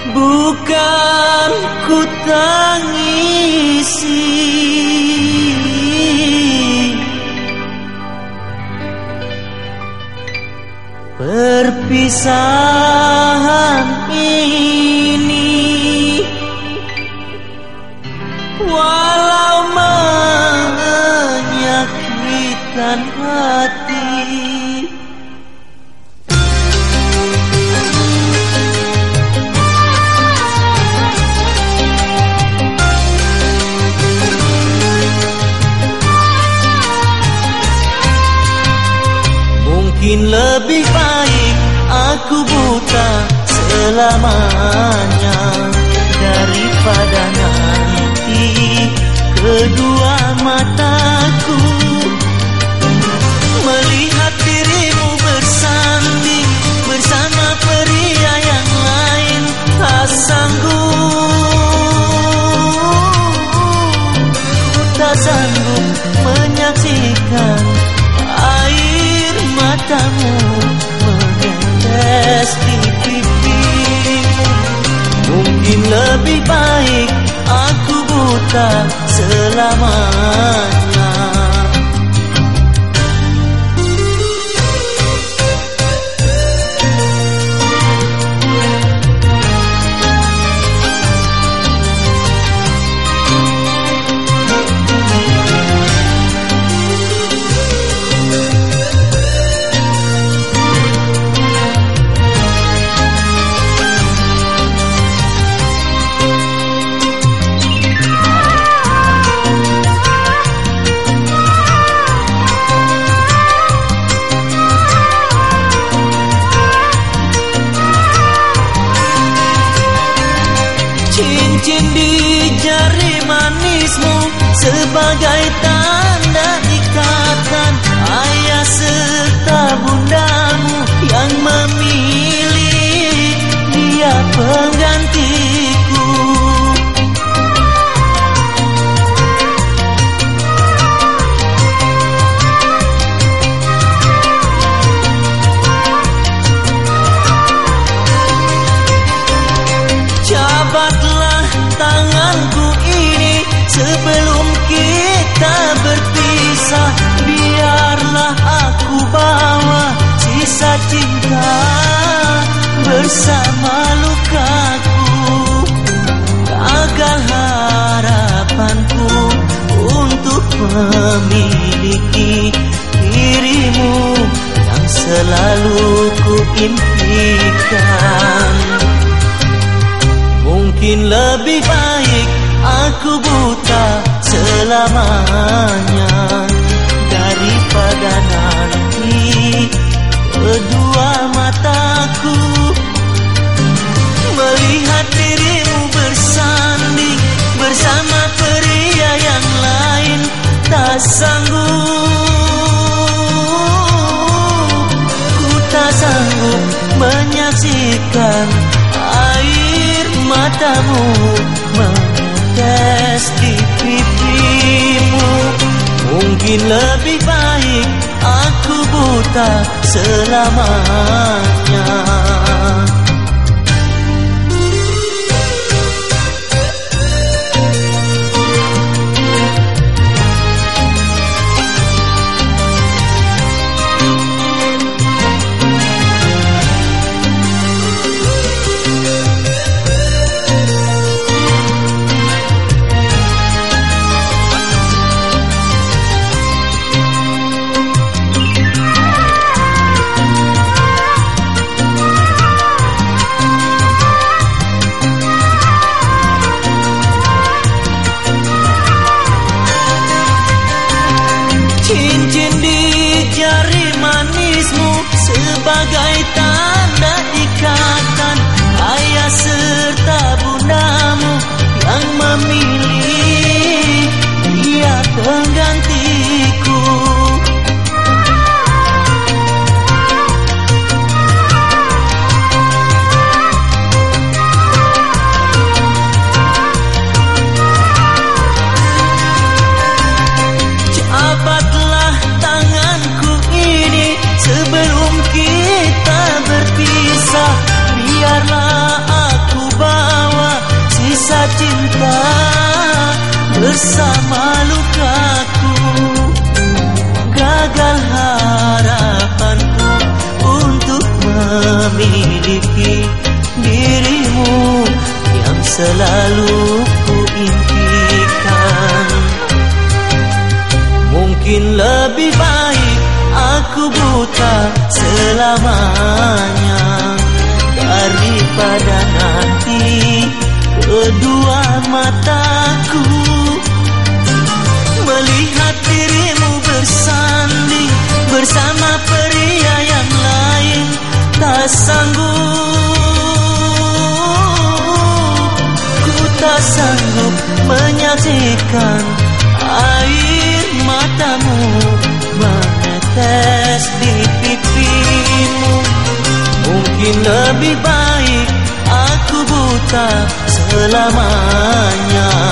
Bukan ku tangisi perpisahan ini, walau menyakitkan hati. Mungkin lebih baik aku buta selamanya daripada nanti kedua mataku melihat dirimu bersanding bersama pria yang lain. Tak sanggup menyaksikan air matamu menetes di pipimu. Mungkin lebih baik aku buta selamanya. Cincin di jari manismu sebagai tanda ikatan ayah serta bundamu yang memilih dia penggantiku. Cabatlah tanganku ini sebelum kita berpisah. Biarlah aku bawa sisa cinta bersama lukaku. Gagal harapanku untuk memiliki dirimu yang selalu ku impikan. Mungkin lebih baik aku buta selamanya daripada nanti kedua mataku melihat dirimu bersanding bersama pria yang lain. Tak sanggup menyaksikan air matamu menetes di pipimu. Mungkin lebih baik aku buta selamanya. Cincin di jari manismu sebagai tanda ikatan ayah serta bundamu yang memilih dia penggantiku. Cabatlah tanganku ini sebelum kita berpisah. Biarlah aku cinta bersama lukaku. Gagal harapanku untuk memiliki dirimu yang selalu ku impikan. Mungkin lebih baik aku buta selamanya daripada nanti kedua mataku melihat dirimu bersanding bersama pria yang lain. Tak sanggup, ku tak sanggup menyaksikan air matamu menetes di pipimu. Mungkin lebih baik aku buta selamanya.